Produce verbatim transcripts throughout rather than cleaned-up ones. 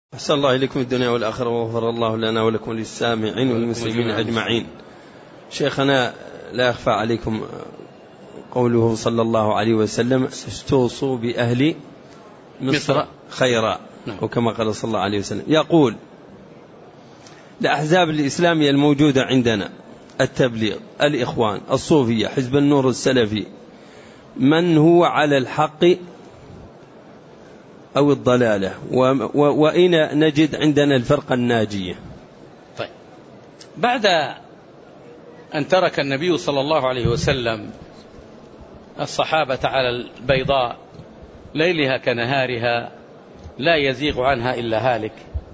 أحسن الله إليكم الدنيا والآخرة وغفر الله لنا ولكم للسامعين والمسلمين أجمعين. شيخنا، لا يخفى عليكم قوله صلى الله عليه وسلم: استوصوا بأهل مصر خيرا، وكما قال صلى الله عليه وسلم. يقول: الأحزاب الإسلامية الموجودة عندنا، التبليغ، الإخوان، الصوفية، حزب النور السلفي، من هو على الحق أو الضلالة، وأين نجد عندنا الفرقة الناجية؟ طيب، بعد أن ترك النبي صلى الله عليه وسلم الصحابة على البيضاء ليلها كنهارها لا يزيغ عنها إلا هالك،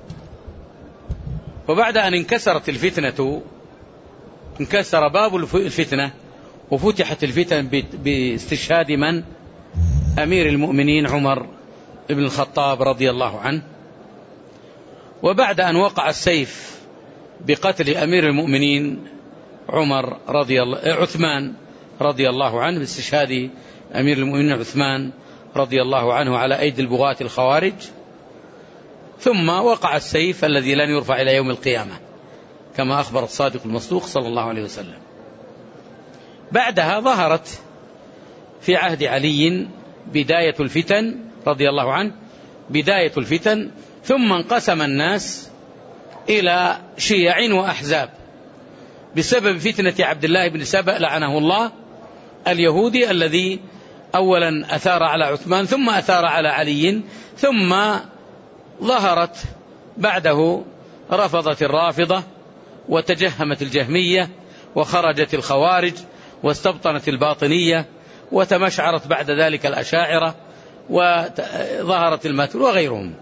وبعد أن انكسرت الفتنة، انكسر باب الفتنة وفتحت الفتن باستشهاد من؟ أمير المؤمنين عمر ابن الخطاب رضي الله عنه. وبعد أن وقع السيف بقتل أمير المؤمنين عمر رضي الله عثمان رضي الله عنه، باستشهاد أمير المؤمنين عثمان رضي الله عنه على أيدي البغاة الخوارج، ثم وقع السيف الذي لن يرفع إلى يوم القيامة كما أخبر الصادق المصدوق صلى الله عليه وسلم. بعدها ظهرت في عهد علي بداية الفتن رضي الله عنه، بداية الفتن، ثم انقسم الناس إلى شيع وأحزاب بسبب فتنة عبد الله بن سبأ لعنه الله اليهودي، الذي أولا أثار على عثمان ثم أثار على علي، ثم ظهرت بعده رفضت الرافضة وتجهمت الجهمية وخرجت الخوارج واستبطنت الباطنية وتمشعرت بعد ذلك الأشاعرة وظهرت الماتل وغيرهم.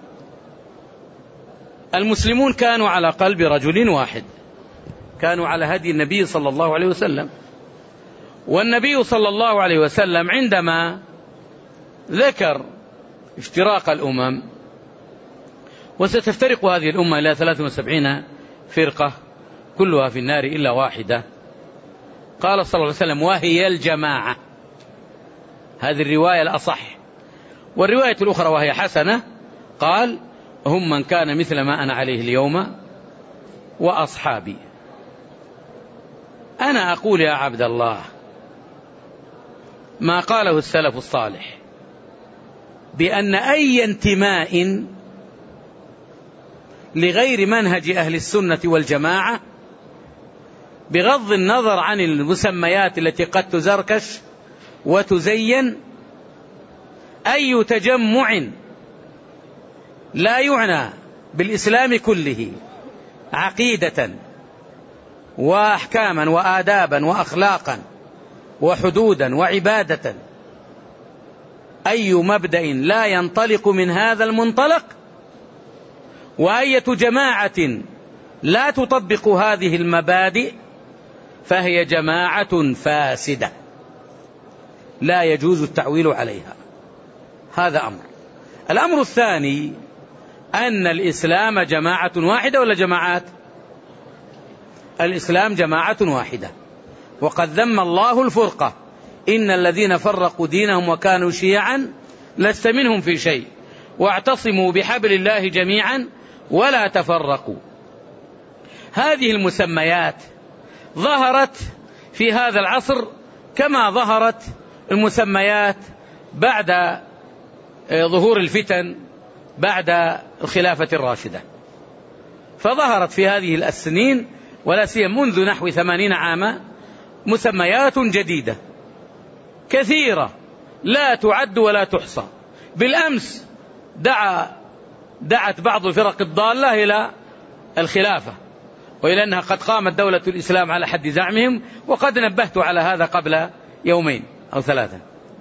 المسلمون كانوا على قلب رجل واحد، كانوا على هدي النبي صلى الله عليه وسلم. والنبي صلى الله عليه وسلم عندما ذكر افتراق الأمم وستفترق هذه الأمة إلى ثلاث وسبعين فرقة كلها في النار إلا واحدة، قال صلى الله عليه وسلم: وهي الجماعة. هذه الرواية الأصح، والرواية الأخرى وهي حسنة قال: هم من كان مثل ما أنا عليه اليوم وأصحابي. أنا أقول يا عبد الله ما قاله السلف الصالح بأن أي انتماء لغير منهج أهل السنة والجماعة، بغض النظر عن المسميات التي قد تزركش وتزين، أي تجمع لا يعنى بالإسلام كله عقيدة وأحكاما وآدابا وأخلاقا وحدودا وعبادة، أي مبدأ لا ينطلق من هذا المنطلق، وأية جماعة لا تطبق هذه المبادئ فهي جماعة فاسدة لا يجوز التعويل عليها. هذا أمر. الأمر الثاني أن الإسلام جماعة واحدة ولا جماعات؟ الإسلام جماعة واحدة، وقد ذم الله الفرقة: إن الذين فرقوا دينهم وكانوا شيعا لست منهم في شيء واعتصموا بحبل الله جميعا ولا تفرقوا. هذه المسميات ظهرت في هذا العصر كما ظهرت المسميات بعد ظهور الفتن بعد الخلافة الراشدة، فظهرت في هذه السنين ولا سيما منذ نحو ثمانين عاما مسميات جديدة كثيرة لا تعد ولا تحصى. بالأمس دعا دعت بعض الفرق الضالة إلى الخلافة وإلى أنها قد قامت دولة الإسلام على حد زعمهم، وقد نبهت على هذا قبل يومين أو ثلاثة.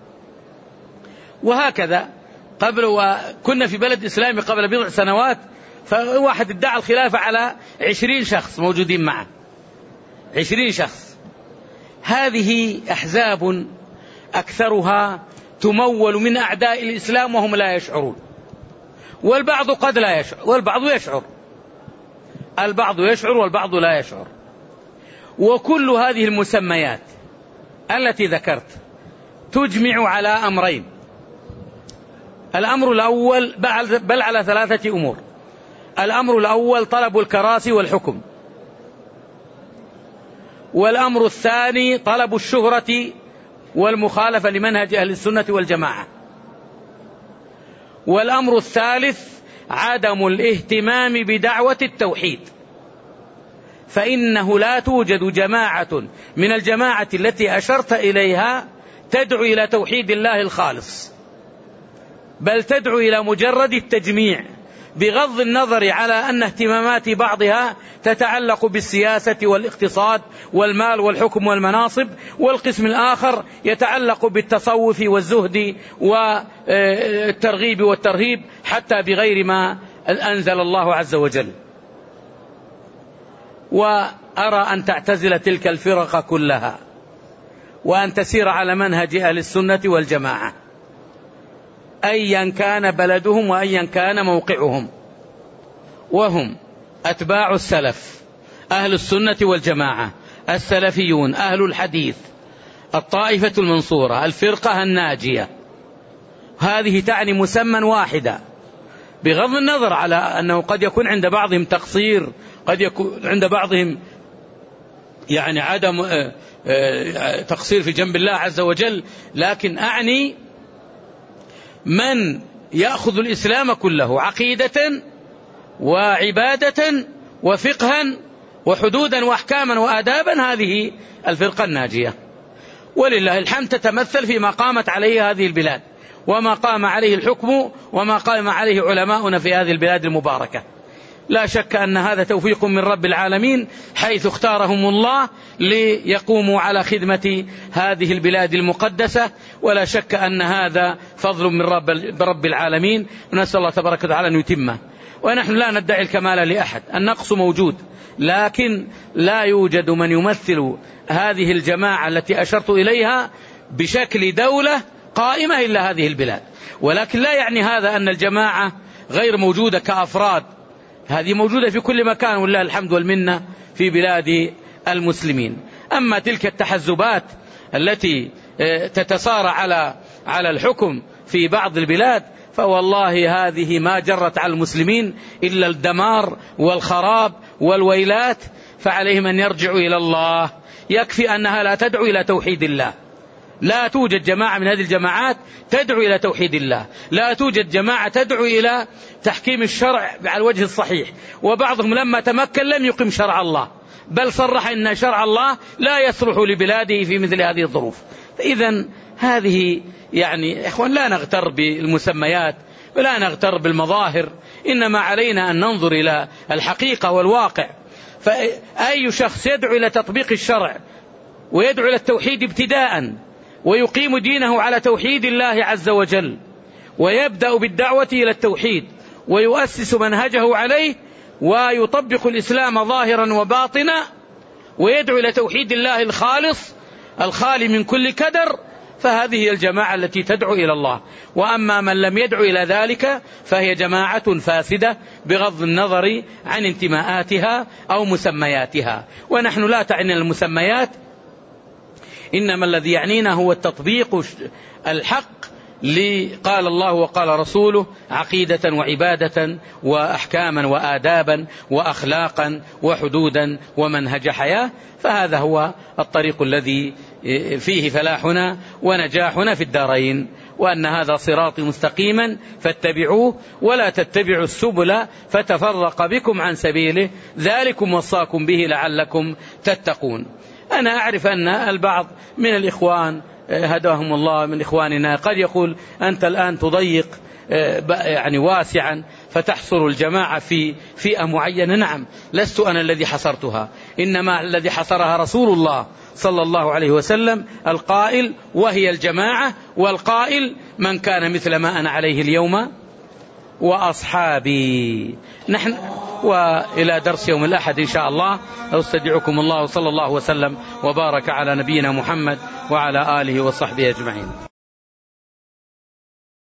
وهكذا قبل، وكنا في بلد إسلامي قبل بضع سنوات فواحد ادعى الخلافة على عشرين شخص موجودين معه، عشرين شخص. هذه أحزاب أكثرها تمول من أعداء الإسلام وهم لا يشعرون، والبعض قد لا يشعر والبعض يشعر، البعض يشعر والبعض لا يشعر. وكل هذه المسميات التي ذكرت تجمع على أمرين: الأمر الأول بل على ثلاثة أمور. الأمر الأول طلب الكراسي والحكم، والأمر الثاني طلب الشهرة والمخالفة لمنهج أهل السنة والجماعة، والأمر الثالث عدم الاهتمام بدعوة التوحيد، فإنه لا توجد جماعة من الجماعة التي أشرت إليها تدعو إلى توحيد الله الخالص، بل تدعو إلى مجرد التجميع، بغض النظر على أن اهتمامات بعضها تتعلق بالسياسة والاقتصاد والمال والحكم والمناصب، والقسم الآخر يتعلق بالتصوف والزهد والترغيب والترهيب، حتى بغير ما أنزل الله عز وجل. وأرى أن تعتزل تلك الفرق كلها، وأن تسير على منهج أهل السنة والجماعة أيا كان بلدهم وأيا كان موقعهم، وهم أتباع السلف، أهل السنة والجماعة، السلفيون، أهل الحديث، الطائفة المنصورة، الفرقة الناجية. هذه تعني مسمى واحدا، بغض النظر على أنه قد يكون عند بعضهم تقصير، قد يكون عند بعضهم يعني عدم تقصير في جنب الله عز وجل، لكن أعني من يأخذ الإسلام كله عقيدة وعبادة وفقها وحدودا وأحكاما وآدابا، هذه الفرقة الناجية. ولله الحمد تتمثل فيما قامت عليه هذه البلاد، وما قام عليه الحكم، وما قام عليه علماؤنا في هذه البلاد المباركة. لا شك أن هذا توفيق من رب العالمين، حيث اختارهم الله ليقوموا على خدمة هذه البلاد المقدسة، ولا شك أن هذا فضل من رب, رب العالمين، ونسأل الله تبارك وتعالى أن يتمه. ونحن لا ندعي الكمال لأحد، النقص موجود، لكن لا يوجد من يمثل هذه الجماعة التي أشرت إليها بشكل دولة قائمة إلا هذه البلاد. ولكن لا يعني هذا أن الجماعة غير موجودة كأفراد، هذه موجودة في كل مكان ولله الحمد والمنة في بلاد المسلمين. أما تلك التحزبات التي تتصارع على على الحكم في بعض البلاد، فوالله هذه ما جرت على المسلمين إلا الدمار والخراب والويلات، فعليهم أن يرجعوا إلى الله. يكفي أنها لا تدعو إلى توحيد الله، لا توجد جماعة من هذه الجماعات تدعو إلى توحيد الله، لا توجد جماعة تدعو إلى تحكيم الشرع على الوجه الصحيح، وبعضهم لما تمكن لم يقم شرع الله، بل صرح أن شرع الله لا يصلح لبلاده في مثل هذه الظروف. فإذا هذه يعني إخوان لا نغتر بالمسميات ولا نغتر بالمظاهر، إنما علينا أن ننظر إلى الحقيقة والواقع. فأي شخص يدعو إلى تطبيق الشرع ويدعو إلى التوحيد ابتداء، ويقيم دينه على توحيد الله عز وجل، ويبدأ بالدعوة إلى التوحيد ويؤسس منهجه عليه، ويطبق الإسلام ظاهرا وباطنا، ويدعو إلى توحيد الله الخالص الخالي من كل كدر، فهذه الجماعة التي تدعو إلى الله. وأما من لم يدعو إلى ذلك فهي جماعة فاسدة بغض النظر عن انتماءاتها أو مسمياتها. ونحن لا تعنينا المسميات، إنما الذي يعنينا هو التطبيق الحق قال الله وقال رسوله، عقيدة وعبادة وأحكاما وآدابا وأخلاقا وحدودا ومنهج حياة. فهذا هو الطريق الذي فيه فلاحنا ونجاحنا في الدارين، وأن هذا صراطي مستقيما فاتبعوه ولا تتبعوا السبل فتفرق بكم عن سبيله، ذلكم وصاكم به لعلكم تتقون. أنا أعرف أن البعض من الإخوان هداهم الله من إخواننا قد يقول أنت الآن تضيق يعني واسعا فتحصر الجماعة في فئة معينة. نعم، لست أنا الذي حصرتها، إنما الذي حصرها رسول الله صلى الله عليه وسلم القائل وهي الجماعة، والقائل من كان مثل ما أنا عليه اليوم وأصحابي. نحن وإلى درس يوم الأحد إن شاء الله. أستودعكم الله، وصلى الله وسلم وبارك على نبينا محمد وعلى آله وصحبه أجمعين.